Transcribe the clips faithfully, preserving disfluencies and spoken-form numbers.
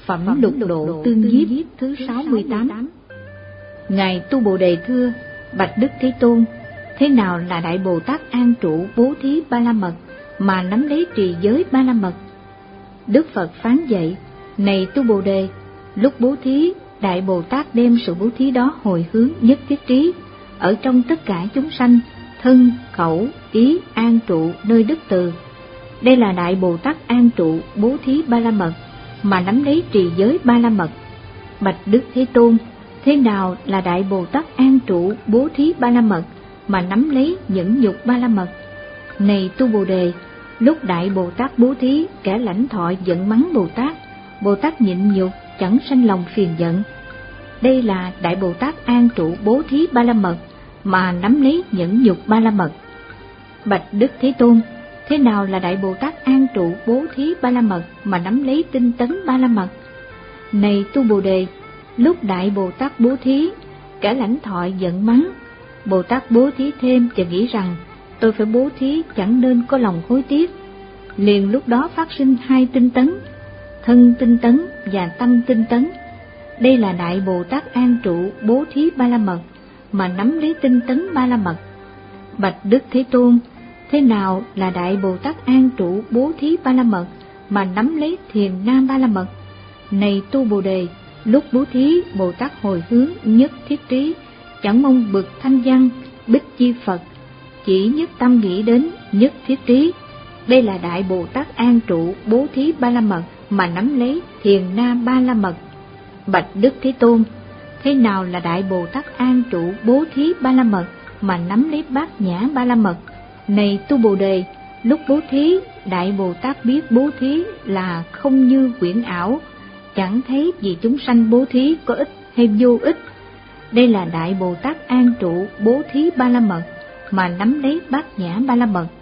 Phẩm Lục Độ Tương Nhiếp thứ sáu mươi tám. Ngài Tu Bồ Đề thưa: Bạch Đức Thế Tôn, thế nào là Đại Bồ Tát an trụ bố thí ba la mật mà nắm lấy trì giới ba la mật? Đức Phật phán dạy: Này Tu Bồ Đề, lúc bố thí, Đại Bồ Tát đem sự bố thí đó hồi hướng nhất thiết trí ở trong tất cả chúng sanh, thân, khẩu, ý an trụ nơi đức từ. Đây là Đại Bồ Tát an trụ bố thí ba la mật mà nắm lấy trì giới ba la mật. Bạch Đức Thế Tôn, thế nào là Đại Bồ Tát an trụ bố thí ba la mật mà nắm lấy nhẫn nhục ba la mật? Này Tu Bồ Đề, lúc Đại Bồ Tát bố thí, kẻ lãnh thọ giận mắng Bồ Tát, Bồ Tát nhịn nhục, chẳng sanh lòng phiền giận. Đây là Đại Bồ Tát an trụ bố thí ba la mật mà nắm lấy nhẫn nhục ba la mật. Bạch Đức Thế Tôn, thế nào là Đại Bồ Tát an trụ bố thí ba la mật mà nắm lấy tinh tấn ba la mật? Này Tu Bồ Đề, lúc Đại Bồ Tát bố thí, kẻ lãnh thọ giận mắng, Bồ Tát bố thí thêm và nghĩ rằng tôi phải bố thí, chẳng nên có lòng hối tiếc. Liền lúc đó phát sinh hai tinh tấn, thân tinh tấn và tâm tinh tấn. Đây là Đại Bồ Tát an trụ bố thí ba la mật mà nắm lấy tinh tấn ba la mật. Bạch Đức Thế Tôn, thế nào là Đại Bồ Tát an trụ bố thí ba la mật mà nắm lấy thiền nam ba la mật? Này Tu Bồ Đề, lúc bố thí, Bồ Tát hồi hướng nhất thiết trí, chẳng mong bực thanh văn, bích chi Phật, chỉ nhất tâm nghĩ đến nhất thiết trí. Đây là Đại Bồ Tát an trụ bố thí ba la mật mà nắm lấy thiền nam ba la mật. Bạch Đức Thế Tôn, thế nào là Đại Bồ Tát an trụ bố thí ba la mật mà nắm lấy bát nhã ba la mật? Này Tu Bồ Đề, lúc bố thí, Đại Bồ Tát biết bố thí là không như quyển ảo, chẳng thấy vì chúng sanh bố thí có ích hay vô ích. Đây là Đại Bồ Tát an trụ bố thí ba la mật mà nắm lấy bát nhã ba la mật.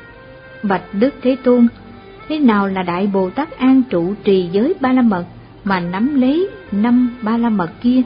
Bạch Đức Thế Tôn, thế nào là Đại Bồ Tát an trụ trì giới ba la mật mà nắm lấy năm ba la mật kia?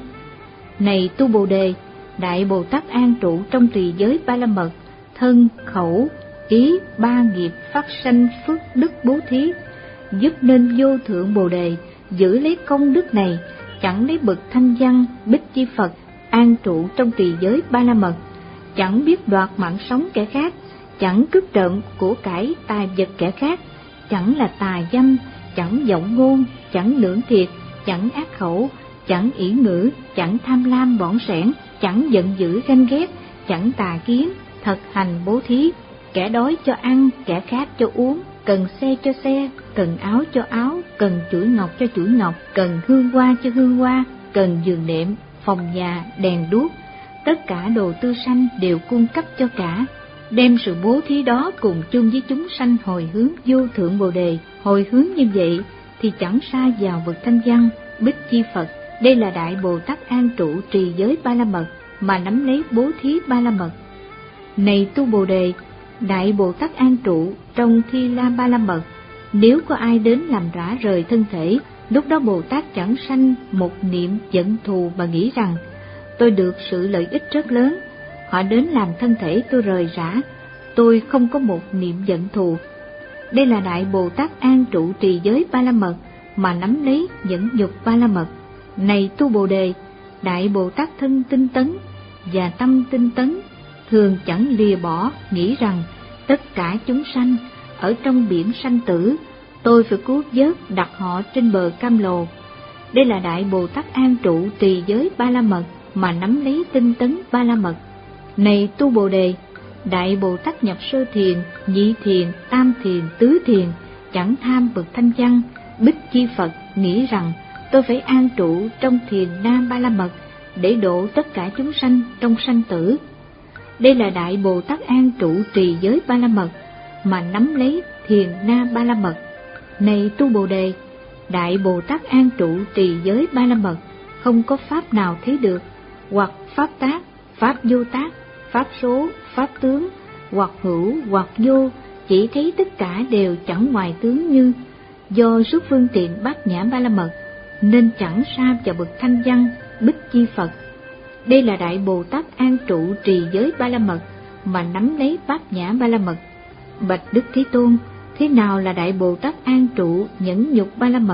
Này Tu Bồ Đề, Đại Bồ Tát an trụ trong trì giới ba la mật, thân, khẩu, ý, ba nghiệp phát sanh phước đức bố thí, giúp nên vô thượng Bồ Đề giữ lấy công đức này, chẳng lấy bậc thanh văn, bích chi Phật an trụ trong trì giới ba la mật, chẳng biết đoạt mạng sống kẻ khác, chẳng cướp trộm của cải tài vật kẻ khác, chẳng là tà dâm, chẳng vọng ngôn, chẳng lưỡng thiệt, chẳng ác khẩu, chẳng ỷ ngữ, chẳng tham lam bỏng sẻn, chẳng giận dữ ganh ghét, chẳng tà kiến, thật hành bố thí. Kẻ đói cho ăn, kẻ khát cho uống, cần xe cho xe, cần áo cho áo, cần chuỗi ngọc cho chuỗi ngọc, cần hương hoa cho hương hoa, cần giường nệm, phòng nhà, đèn đuốc, tất cả đồ tư sanh đều cung cấp cho cả. Đem sự bố thí đó cùng chung với chúng sanh hồi hướng vô thượng Bồ Đề. Hồi hướng như vậy thì chẳng sa vào bậc thanh văn, bích chi Phật. Đây là Đại Bồ Tát an trụ trì giới ba la mật mà nắm lấy bố thí ba la mật. Này Tu Bồ Đề, Đại Bồ Tát an trụ trong Thi La ba la mật, nếu có ai đến làm rã rời thân thể, lúc đó Bồ Tát chẳng sanh một niệm giận thù mà nghĩ rằng tôi được sự lợi ích rất lớn, họ đến làm thân thể tôi rời rã, tôi không có một niệm giận thù. Đây là Đại Bồ Tát an trụ trì giới ba la mật mà nắm lấy nhẫn nhục ba la mật. Này Tu Bồ Đề, Đại Bồ Tát thân tinh tấn và tâm tinh tấn thường chẳng lìa bỏ, nghĩ rằng tất cả chúng sanh ở trong biển sanh tử, tôi phải cứu vớt đặt họ trên bờ cam lồ. Đây là Đại Bồ Tát an trụ trì giới ba la mật mà nắm lấy tinh tấn ba la mật. Này Tu Bồ Đề, Đại Bồ Tát nhập sơ thiền, nhị thiền, tam thiền, tứ thiền, chẳng tham bậc thanh văn, bích chi Phật, nghĩ rằng tôi phải an trụ trong thiền nam ba la mật để độ tất cả chúng sanh trong sanh tử. Đây là Đại Bồ Tát an trụ trì giới ba la mật mà nắm lấy thiền na ba la mật. Này Tu Bồ Đề, Đại Bồ Tát an trụ trì giới ba la mật, không có pháp nào thấy được, hoặc pháp tác, pháp vô tác, pháp số, pháp tướng, hoặc hữu hoặc vô, chỉ thấy tất cả đều chẳng ngoài tướng như. Do sức phương tiện bát nhã ba la mật nên chẳng sa vào bậc thanh văn, bích chi Phật. Đây là Đại Bồ Tát an trụ trì giới ba la mật mà nắm lấy bát nhã ba la mật. Bạch Đức Thế Tôn, thế nào là Đại Bồ Tát an trụ nhẫn nhục ba la mật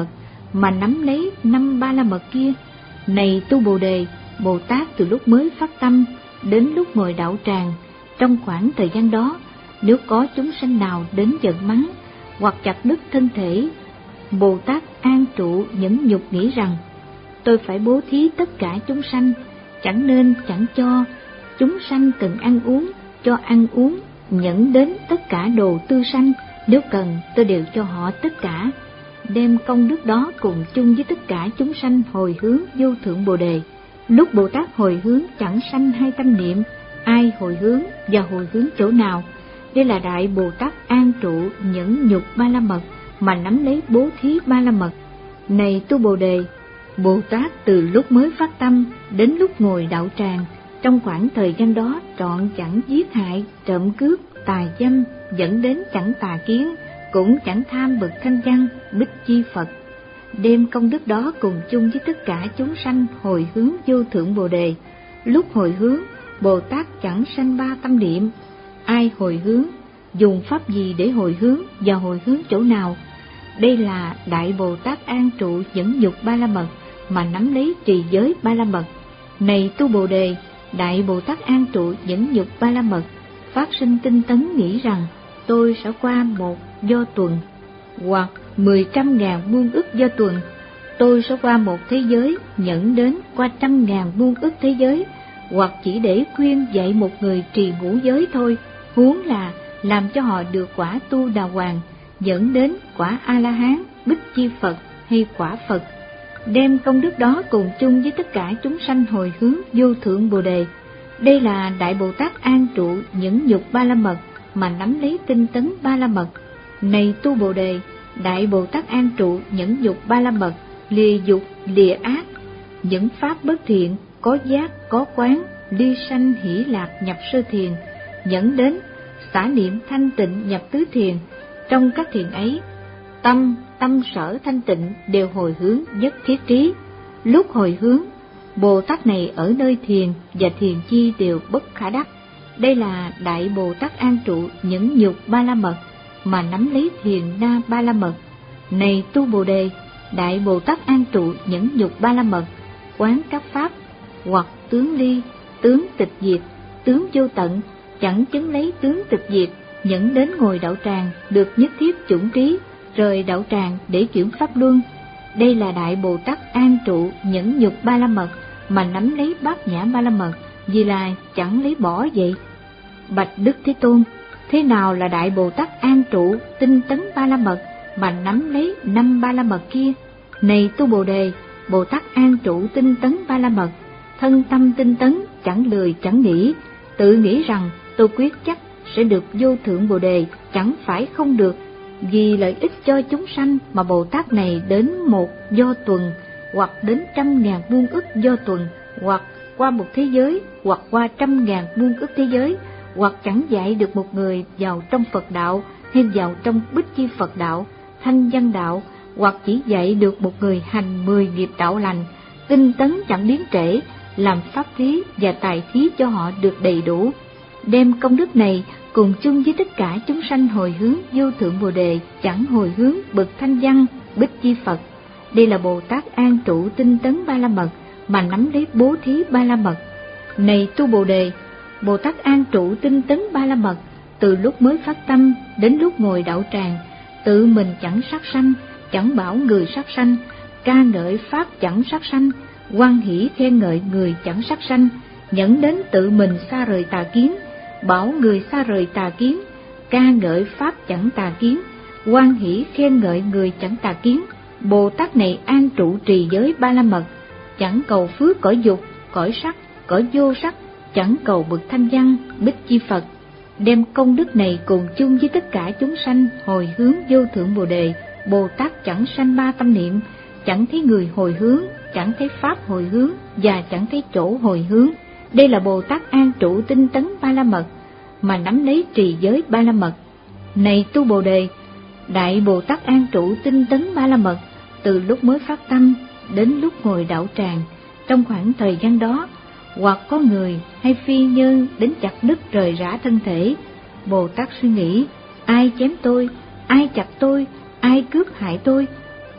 mà nắm lấy năm ba la mật kia. Này tu Bồ Đề, Bồ Tát từ lúc mới phát tâm đến lúc ngồi đạo tràng, trong khoảng thời gian đó, nếu có chúng sanh nào đến giận mắng hoặc chặt đứt thân thể, Bồ Tát an trụ nhẫn nhục nghĩ rằng: tôi phải bố thí tất cả chúng sanh, chẳng nên chẳng cho chúng sanh cần ăn uống, cho ăn uống, nhẫn đến tất cả đồ tư sanh, nếu cần tôi đều cho họ tất cả. Đem công đức đó cùng chung với tất cả chúng sanh hồi hướng vô thượng Bồ Đề. Lúc Bồ Tát hồi hướng chẳng sanh hai tâm niệm, ai hồi hướng và hồi hướng chỗ nào. Đây là Đại Bồ Tát an trụ nhẫn nhục ba la mật mà nắm lấy bố thí ba la mật. Này tu Bồ Đề, Bồ Tát từ lúc mới phát tâm đến lúc ngồi đạo tràng, trong khoảng thời gian đó trọn chẳng giết hại, trộm cướp, tà dâm, dẫn đến chẳng tà kiến, cũng chẳng tham bực thanh văn, bích chi Phật. Đem công đức đó cùng chung với tất cả chúng sanh hồi hướng vô thượng Bồ Đề. Lúc hồi hướng, Bồ Tát chẳng sanh ba tâm niệm. Ai hồi hướng, dùng pháp gì để hồi hướng và hồi hướng chỗ nào. Đây là Đại Bồ Tát an trụ nhẫn nhục ba la mật mà nắm lấy trì giới ba la mật. Này tu Bồ Đề, Đại Bồ Tát an trụ nhẫn nhục ba la mật phát sinh tinh tấn nghĩ rằng: tôi sẽ qua một do tuần hoặc mười trăm ngàn muôn ức do tuần, tôi sẽ qua một thế giới nhẫn đến qua trăm ngàn muôn ức thế giới, hoặc chỉ để khuyên dạy một người trì ngũ giới thôi, huống là làm cho họ được quả tu đà hoàng, dẫn đến quả A La Hán, bích chi Phật hay quả Phật. Đem công đức đó cùng chung với tất cả chúng sanh hồi hướng vô thượng Bồ Đề. Đây là Đại Bồ Tát an trụ nhẫn nhục ba la mật mà nắm lấy tinh tấn ba la mật. Này tu Bồ Đề, Đại Bồ Tát an trụ nhẫn nhục ba la mật, lìa dục lìa ác, những pháp bất thiện, có giác có quán, ly sanh hỷ lạc nhập sơ thiền, dẫn đến xả niệm thanh tịnh nhập tứ thiền. Trong các thiền ấy, tâm tâm sở thanh tịnh đều hồi hướng nhất thiết trí. Lúc hồi hướng, Bồ Tát này ở nơi thiền và thiền chi đều bất khả đắc. Đây là Đại Bồ Tát an trụ nhẫn nhục ba la mật mà nắm lấy thiền na ba la mật. Này tu Bồ Đề, Đại Bồ Tát an trụ nhẫn nhục ba la mật, quán các pháp hoặc tướng ly, tướng tịch diệt, tướng vô tận, chẳng chứng lấy tướng tịch diệt, nhẫn đến ngồi đạo tràng được nhất thiết chủng trí, rời đạo tràng để chuyển pháp luân. Đây là Đại Bồ Tát an trụ nhẫn nhục ba la mật mà nắm lấy bát nhã ba la mật, vì là chẳng lấy bỏ vậy. Bạch Đức Thế Tôn, thế nào là Đại Bồ Tát an trụ tinh tấn ba la mật mà nắm lấy năm ba la mật kia? Này tu Bồ Đề, Bồ Tát an trụ tinh tấn ba la mật, thân tâm tinh tấn, chẳng lười chẳng nghĩ, tự nghĩ rằng tôi quyết chắc sẽ được vô thượng Bồ Đề, chẳng phải không được. Vì lợi ích cho chúng sanh mà Bồ Tát này đến một do tuần, hoặc đến trăm ngàn muôn ức do tuần, hoặc qua một thế giới, hoặc qua trăm ngàn muôn ức thế giới, hoặc chẳng dạy được một người vào trong Phật đạo hay vào trong bích chi Phật đạo, thanh văn đạo, hoặc chỉ dạy được một người hành mười nghiệp đạo lành, tinh tấn chẳng biến trễ, làm pháp thí và tài thí cho họ được đầy đủ. Đem công đức này cùng chung với tất cả chúng sanh hồi hướng vô thượng Bồ Đề, chẳng hồi hướng bậc thanh văn, bích chi Phật. Đây là Bồ Tát an trụ tinh tấn ba la mật mà nắm lấy bố thí ba la mật. Này tu Bồ Đề, Bồ Tát an trụ tinh tấn ba la mật từ lúc mới phát tâm đến lúc ngồi đạo tràng, tự mình chẳng sát sanh, chẳng bảo người sát sanh, ca ngợi pháp chẳng sát sanh, hoan hỷ khen ngợi người chẳng sát sanh, nhẫn đến tự mình xa rời tà kiến, bảo người xa rời tà kiến, ca ngợi pháp chẳng tà kiến, hoan hỷ khen ngợi người chẳng tà kiến. Bồ Tát này an trụ trì giới ba la mật, chẳng cầu phước cõi dục, cõi sắc, cõi vô sắc, chẳng cầu bậc thanh văn, bích chi Phật. Đem công đức này cùng chung với tất cả chúng sanh hồi hướng vô thượng Bồ Đề. Bồ Tát chẳng sanh ba tâm niệm, chẳng thấy người hồi hướng, chẳng thấy pháp hồi hướng và chẳng thấy chỗ hồi hướng. Đây là Bồ Tát an trụ tinh tấn ba la mật mà nắm lấy trì giới ba la mật. Này tu Bồ Đề, Đại Bồ Tát an trụ tinh tấn ba la mật từ lúc mới phát tâm đến lúc ngồi đạo tràng, trong khoảng thời gian đó, hoặc có người hay phi nhân đến chặt đứt rời rã thân thể, Bồ Tát suy nghĩ: ai chém tôi, ai chặt tôi, ai cướp hại tôi,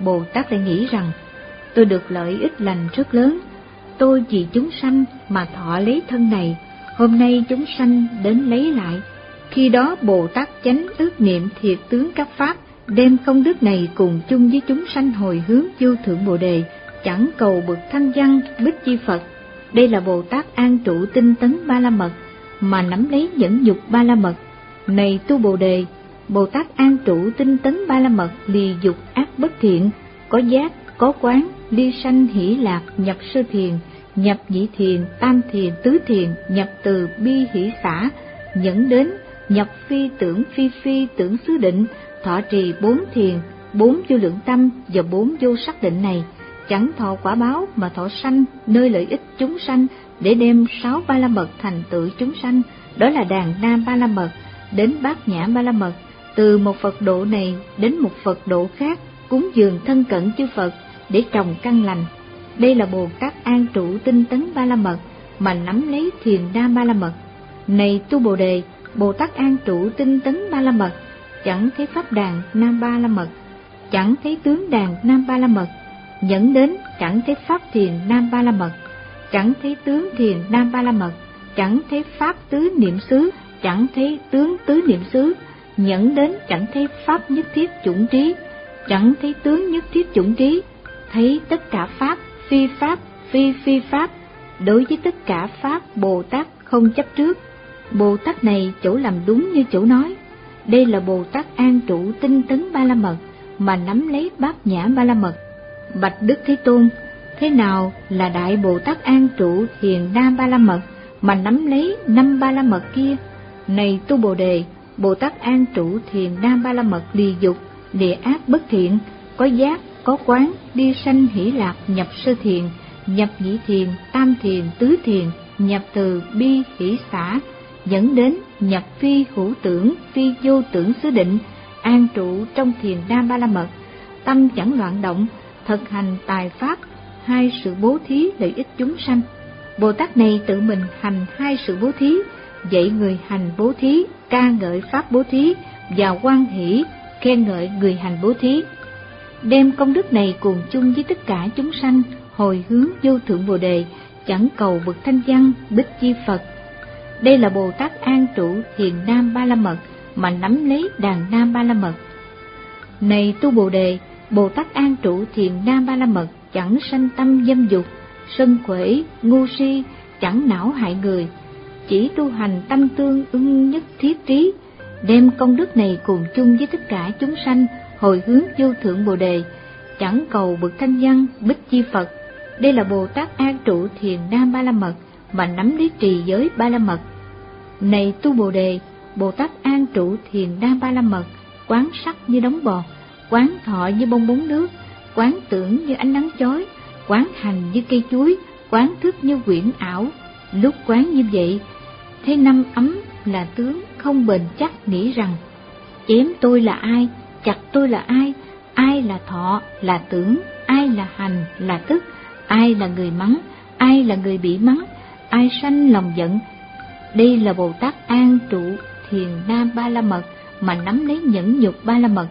Bồ Tát lại nghĩ rằng, tôi được lợi ích lành rất lớn, tôi vì chúng sanh mà thọ lấy thân này, hôm nay chúng sanh đến lấy lại. Khi đó Bồ Tát chánh ước niệm thiệt tướng các pháp, đem công đức này cùng chung với chúng sanh hồi hướng vô thượng Bồ Đề, chẳng cầu bậc thanh văn bích chi Phật. Đây là Bồ Tát an trụ tinh tấn ba la mật, mà nắm lấy nhẫn nhục ba la mật. Này tu Bồ Đề, Bồ Tát an trụ tinh tấn ba la mật, lìa dục ác bất thiện, có giác, có quán, ly sanh hỷ lạc, nhập sơ thiền, nhập nhị thiền, tam thiền, tứ thiền, nhập từ bi hỷ xả, nhẫn đến, nhập phi tưởng phi phi tưởng xứ định, thọ trì bốn thiền, bốn vô lượng tâm và bốn vô sắc định này, chẳng thọ quả báo mà thọ sanh nơi lợi ích chúng sanh, để đem sáu ba la mật thành tựu chúng sanh. Đó là đàn na ba la mật đến bát nhã ba la mật, từ một Phật độ này đến một Phật độ khác, cúng dường thân cận chư Phật để trồng căn lành. Đây là Bồ Tát an trụ tinh tấn ba la mật, mà nắm lấy thiền na ba la mật. Này tu Bồ Đề, Bồ Tát an trụ tinh tấn ba la mật, chẳng thấy pháp đàn na ba la mật, chẳng thấy tướng đàn na ba la mật, nhẫn đến chẳng thấy pháp thiền na ba la mật, chẳng thấy tướng thiền na ba la mật, chẳng thấy pháp tứ niệm xứ, chẳng thấy tướng tứ niệm xứ, nhẫn đến chẳng thấy pháp nhất thiết chủng trí, chẳng thấy tướng nhất thiết chủng trí, thấy tất cả pháp phi pháp phi phi pháp. Đối với tất cả pháp, Bồ Tát không chấp trước. Bồ Tát này chỗ làm đúng như chỗ nói. Đây là Bồ Tát an trụ tinh tấn ba la mật, mà nắm lấy bát nhã ba la mật. Bạch Đức Thế Tôn, thế nào là Đại Bồ Tát an trụ thiền na ba la mật, mà nắm lấy năm ba la mật kia? Này tu Bồ Đề, Bồ Tát an trụ thiền na ba la mật, lìa dục, lìa ác bất thiện, có giác, có quán, đi sanh hỷ lạc, nhập sơ thiền, nhập nhị thiền, tam thiền, tứ thiền, nhập từ bi hỷ xả, dẫn đến nhập phi hữu tưởng, phi vô tưởng xứ định, an trụ trong thiền na ba la mật, tâm chẳng loạn động, thực hành tài pháp, hai sự bố thí lợi ích chúng sanh. Bồ Tát này tự mình hành hai sự bố thí, dạy người hành bố thí, ca ngợi pháp bố thí, và hoan hỷ khen ngợi người hành bố thí, đem công đức này cùng chung với tất cả chúng sanh hồi hướng vô thượng Bồ Đề, chẳng cầu bậc thanh văn bích chi Phật. Đây là Bồ Tát an trụ thiền nam ba la mật, mà nắm lấy đàn nam ba la mật. Này tu Bồ Đề, Bồ Tát an trụ thiền nam ba la mật, chẳng sanh tâm dâm dục, sân quể, ngu si, chẳng não hại người, chỉ tu hành tâm tương ưng nhất thiết trí, đem công đức này cùng chung với tất cả chúng sanh hồi hướng vô thượng Bồ Đề, chẳng cầu bậc thanh văn bích chi Phật. Đây là Bồ Tát an trụ thiền nam ba la mật, mà nắm lấy trì giới ba la mật. Này tu Bồ Đề, Bồ Tát an trụ thiền nam ba la mật, quán sắc như đống bọt, quán thọ như bong bóng nước, quán tưởng như ánh nắng chói, quán hành như cây chuối, quán thức như quyển ảo. Lúc quán như vậy, thấy năm ấm là tướng không bền chắc, nghĩ rằng chém tôi là ai, chặt tôi là ai, ai là thọ là tưởng, ai là hành là thức, ai là người mắng, ai là người bị mắng, ai sanh lòng giận. Đây là Bồ Tát an trụ thiền nam ba la mật, mà nắm lấy nhẫn nhục ba la mật.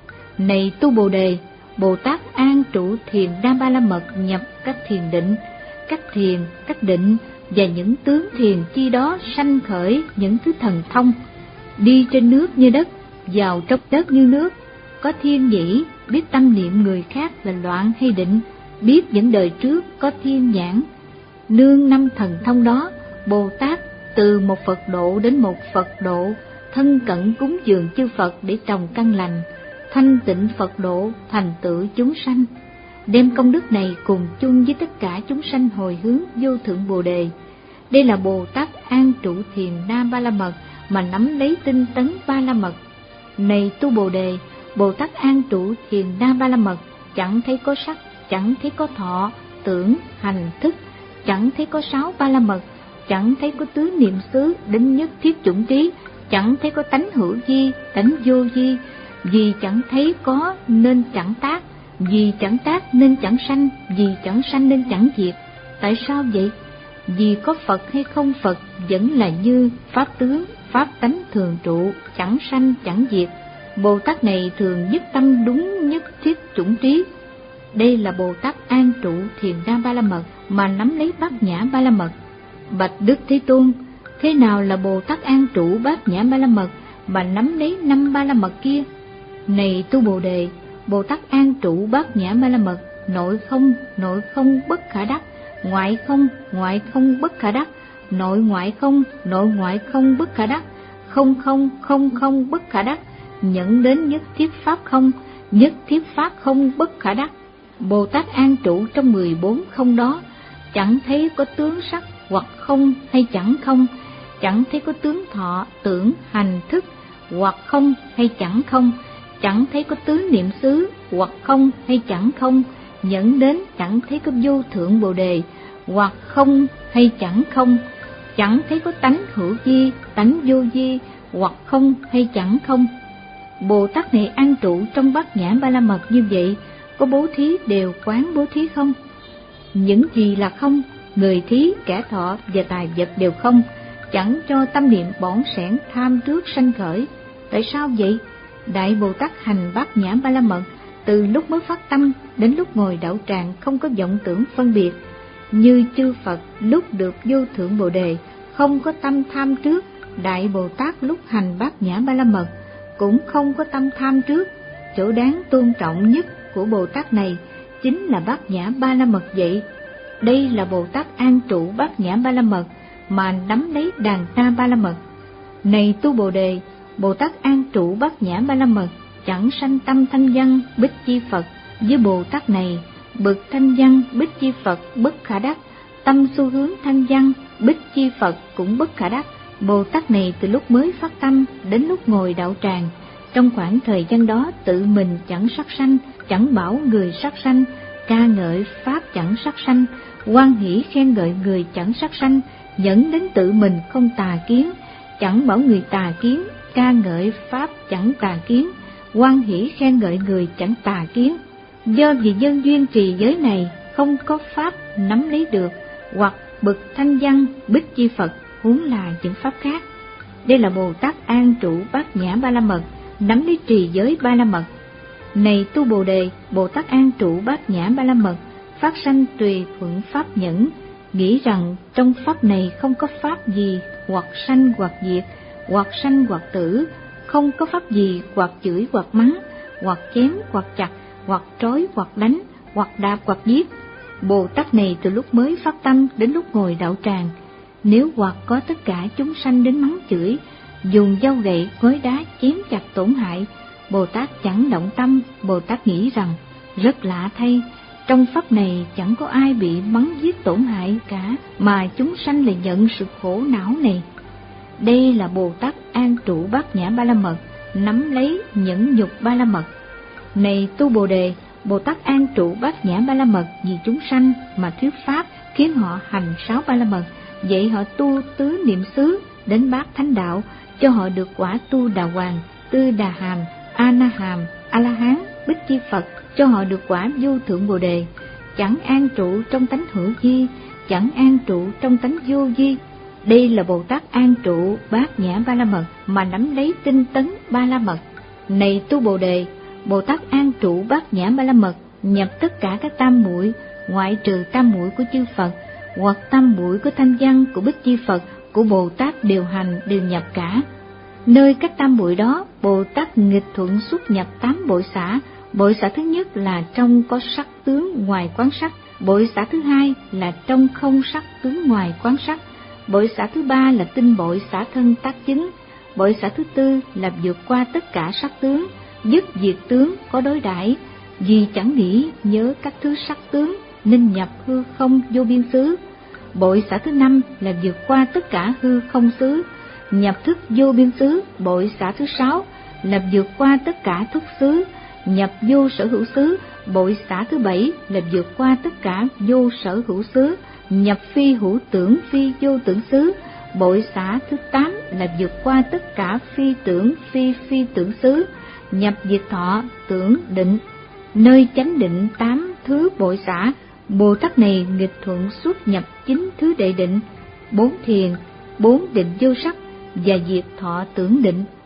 Này tu Bồ Đề, Bồ Tát an trụ thiền nam ba la mật, nhập các thiền định, các thiền, các định và những tướng thiền chi đó sanh khởi những thứ thần thông, đi trên nước như đất, vào trong đất như nước, có thiên nhĩ, biết tâm niệm người khác là loạn hay định, biết những đời trước, có thiên nhãn. Nương năm thần thông đó, Bồ Tát từ một Phật độ đến một Phật độ, thân cận cúng dường chư Phật để trồng căn lành, thanh tịnh Phật độ, thành tựu chúng sanh, đem công đức này cùng chung với tất cả chúng sanh hồi hướng vô thượng Bồ Đề. Đây là Bồ Tát an trụ thiền nam ba la mật, mà nắm lấy tinh tấn ba la mật. Này tu Bồ Đề, Bồ Tát an trụ thiền nam ba la mật, chẳng thấy có sắc, chẳng thấy có thọ, tưởng, hành, thức, chẳng thấy có sáu ba la mật, chẳng thấy có tứ niệm xứ đến nhất thiết chủng trí, chẳng thấy có tánh hữu vi, tánh vô vi. Vì chẳng thấy có nên chẳng tác, vì chẳng tác nên chẳng sanh, vì chẳng sanh nên chẳng diệt. Tại sao vậy? Vì có Phật hay không Phật vẫn là như pháp tướng, pháp tánh thường trụ, chẳng sanh chẳng diệt. Bồ Tát này thường nhất tâm đúng nhất thiết chủng trí, Đây là Bồ Tát An Trụ Thiền Na Ba La Mật mà nắm lấy Bát Nhã Ba La Mật. Bạch Đức Thế Tôn, thế nào là Bồ Tát An Trụ Bát Nhã Ba La Mật mà nắm lấy năm Ba La Mật kia? Này tu Bồ Đề, Bồ Tát An Trụ Bát Nhã Ba La Mật, nội không, nội không bất khả đắc, ngoại không, ngoại không bất khả đắc, nội ngoại không, nội ngoại không bất khả đắc, không không, không không bất khả đắc, nhận đến nhất thiết pháp không, nhất thiết pháp không bất khả đắc. Bồ Tát an trụ trong mười bốn không đó, chẳng thấy có tướng sắc hoặc không hay chẳng không, chẳng thấy có tướng thọ, tưởng, hành, thức, hoặc không hay chẳng không, chẳng thấy có tứ niệm xứ, hoặc không hay chẳng không, dẫn đến chẳng thấy có vô thượng Bồ Đề, hoặc không hay chẳng không, chẳng thấy có tánh hữu vi, tánh vô vi, hoặc không hay chẳng không. Bồ Tát này an trụ trong Bát Nhã Ba La Mật như vậy, có bố thí đều quán bố thí không? Những gì là không? Người thí, kẻ thọ và tài vật đều không, chẳng cho tâm niệm bỏng sẻn tham trước sanh khởi. Tại sao vậy? Đại Bồ Tát hành Bát Nhã Ba La Mật, từ lúc mới phát tâm đến lúc ngồi đạo tràng không có vọng tưởng phân biệt. Như chư Phật lúc được vô thượng Bồ Đề, không có tâm tham trước, Đại Bồ Tát lúc hành Bát Nhã Ba La Mật cũng không có tâm tham trước. Chỗ đáng tôn trọng nhất của Bồ Tát này chính là Bát Nhã Ba La Mật vậy. Đây là Bồ Tát an trụ Bát Nhã Ba La Mật mà nắm lấy Đàn Na Ba La Mật. Này tu Bồ Đề, Bồ Tát an trụ Bát Nhã Ba La Mật chẳng sanh tâm thanh văn Bích Chi Phật. Với Bồ Tát này, bậc thanh văn Bích Chi Phật bất khả đắc, tâm xu hướng thanh văn Bích Chi Phật cũng bất khả đắc. Bồ Tát này từ lúc mới phát tâm đến lúc ngồi đạo tràng, trong khoảng thời gian đó tự mình chẳng sát sanh, chẳng bảo người sát sanh, ca ngợi pháp chẳng sát sanh, hoan hỷ khen ngợi người chẳng sát sanh, dẫn đến tự mình không tà kiến, chẳng bảo người tà kiến, ca ngợi pháp chẳng tà kiến, hoan hỷ khen ngợi người chẳng tà kiến. Do vì nhân duyên trì giới này không có pháp nắm lấy được, hoặc bậc thanh văn Bích Chi Phật huống là những pháp khác. Đây là Bồ Tát an trụ Bát Nhã Ba La Mật, nắm lấy trì giới Ba La Mật. Này tu Bồ Đề, Bồ Tát an trụ Bát Nhã Ba La Mật phát sanh tùy thuận pháp nhẫn, nghĩ rằng trong pháp này không có pháp gì hoặc sanh hoặc diệt, hoặc sanh hoặc tử, không có pháp gì hoặc chửi hoặc mắng, hoặc chém hoặc chặt, hoặc trói hoặc đánh, hoặc đạp hoặc giết. Bồ Tát này từ lúc mới phát tâm đến lúc ngồi đạo tràng, nếu hoặc có tất cả chúng sanh đến mắng chửi, dùng dao gậy gối đá chém chặt tổn hại, Bồ Tát chẳng động tâm. Bồ Tát nghĩ rằng rất lạ thay, trong pháp này chẳng có ai bị mắng giết tổn hại cả, mà chúng sanh lại nhận sự khổ não này. Đây là Bồ Tát an trụ Bát Nhã Ba La Mật, nắm lấy nhẫn nhục Ba La Mật. Này tu Bồ Đề, Bồ Tát an trụ Bát Nhã Ba La Mật vì chúng sanh mà thuyết pháp, khiến họ hành sáu Ba La Mật, dạy họ tu tứ niệm xứ đến bát thánh đạo, cho họ được quả tu đà hoàng, tư đà hàm, a na hàm, a la hán, Bích Chi Phật, cho họ được quả vô thượng Bồ Đề. Chẳng an trụ trong tánh hữu vi, chẳng an trụ trong tánh vô vi. Đây là Bồ Tát an trụ Bát Nhã Ba La Mật mà nắm lấy tinh tấn Ba La Mật. Này tu Bồ Đề, Bồ Tát an trụ Bát Nhã Ba La Mật nhập tất cả các tam muội, ngoại trừ tam muội của chư Phật, hoặc tam muội của thanh văn của Bích Chi Phật, của Bồ Tát điều hành đều nhập cả. Nơi các tam muội đó, Bồ Tát nghịch thuận xuất nhập tám bội xã. Bội xã thứ nhất là trong có sắc tướng ngoài quán sắc, bội xã thứ hai là trong không sắc tướng ngoài quán sắc, bội xã thứ ba là tinh bội xã thân tác chứng, bội xã thứ tư là vượt qua tất cả sắc tướng, dứt diệt tướng có đối đãi, vì chẳng nghĩ nhớ các thứ sắc tướng nên nhập hư không vô biên xứ. Bội xã thứ năm là vượt qua tất cả hư không xứ, nhập thức vô biên xứ. Bội xã thứ sáu là vượt qua tất cả thức xứ, nhập vô sở hữu xứ. Bội xã thứ bảy là vượt qua tất cả vô sở hữu xứ, nhập phi hữu tưởng phi vô tưởng xứ. Bội xã thứ tám là vượt qua tất cả phi tưởng phi phi tưởng xứ, nhập diệt thọ tưởng định. Nơi chánh định tám thứ bội xã, Bồ Tát này nghịch thuận xuất nhập chín thứ đệ định, bốn thiền, bốn định vô sắc và diệt thọ tưởng định.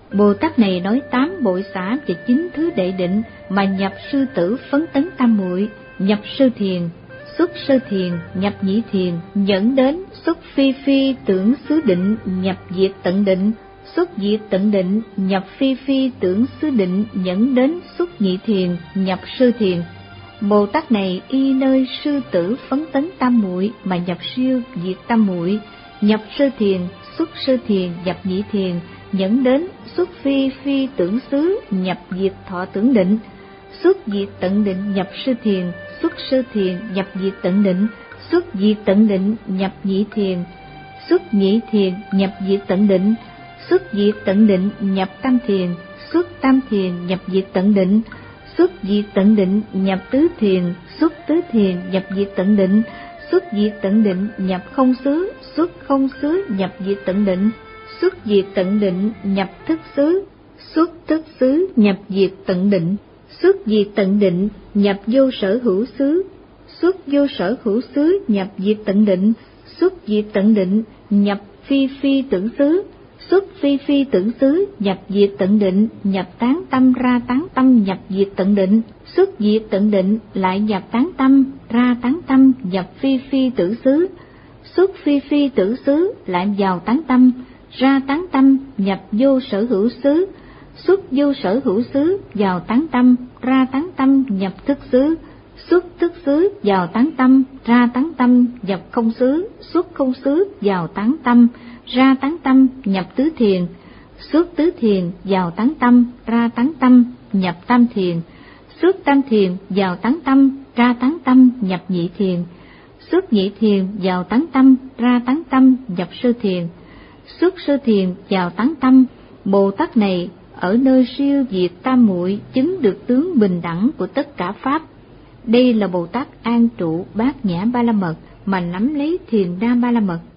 Bồ Tát này nói tám bội xả và chín thứ đệ định mà nhập sư tử phấn tấn tam muội, nhập sơ thiền, xuất sơ thiền, nhập nhị thiền, dẫn đến xuất phi phi tưởng xứ định, nhập diệt tận định, xuất diệt tận định, nhập phi phi tưởng xứ định, dẫn đến xuất nhị thiền, nhập sơ thiền. Bồ Tát này y nơi sư tử phấn tấn tam muội mà nhập siêu diệt tam muội, nhập sơ thiền, xuất sơ thiền, nhập nhị thiền, dẫn đến xuất phi phi tưởng xứ, nhập diệt thọ tưởng định, xuất diệt tận định, nhập sơ thiền, xuất sơ thiền, nhập diệt tận định, xuất diệt tận định, nhập nhị thiền, xuất nhị thiền, nhập diệt tận định, xuất diệt tận định, nhập tam thiền, xuất tam thiền, nhập diệt tận định, xuất diệt tận định, nhập tứ thiền, xuất tứ thiền, nhập diệt tận định, xuất diệt tận định, nhập không xứ, xuất không xứ, nhập diệt tận định, xuất diệt tận định, nhập thức xứ, xuất thức xứ, nhập diệt tận định, xuất diệt tận định, nhập vô sở hữu xứ, xuất vô sở hữu xứ, nhập diệt tận định, xuất diệt tận định, nhập phi phi tưởng xứ, xuất phi phi tưởng xứ, nhập diệt tận định, nhập tán tâm ra tán tâm, nhập diệt tận định, xuất diệt tận định, lại nhập tán tâm, ra tán tâm, nhập phi phi tưởng xứ, xuất phi phi tưởng xứ, lại vào tán tâm, ra tán tâm, nhập vô sở hữu xứ, xuất vô sở hữu xứ, vào tán tâm, ra tán tâm, nhập thức xứ, xuất thức xứ, vào tán tâm, ra tán tâm, nhập không xứ, xuất không xứ, vào tán tâm, ra tán tâm, nhập tứ thiền, xuất tứ thiền, vào tán tâm, ra tán tâm, nhập tam thiền, xuất tam thiền, vào tán tâm, ra tán tâm, nhập nhị thiền, xuất nhị thiền, vào tán tâm, ra tán tâm, nhập sơ thiền, xuất sơ thiền, vào tán tâm. Bồ Tát này ở nơi siêu diệt tam muội chứng được tướng bình đẳng của tất cả pháp. Đây là Bồ Tát an trụ bát nhã ba la mật mà nắm lấy thiền đa ba la mật.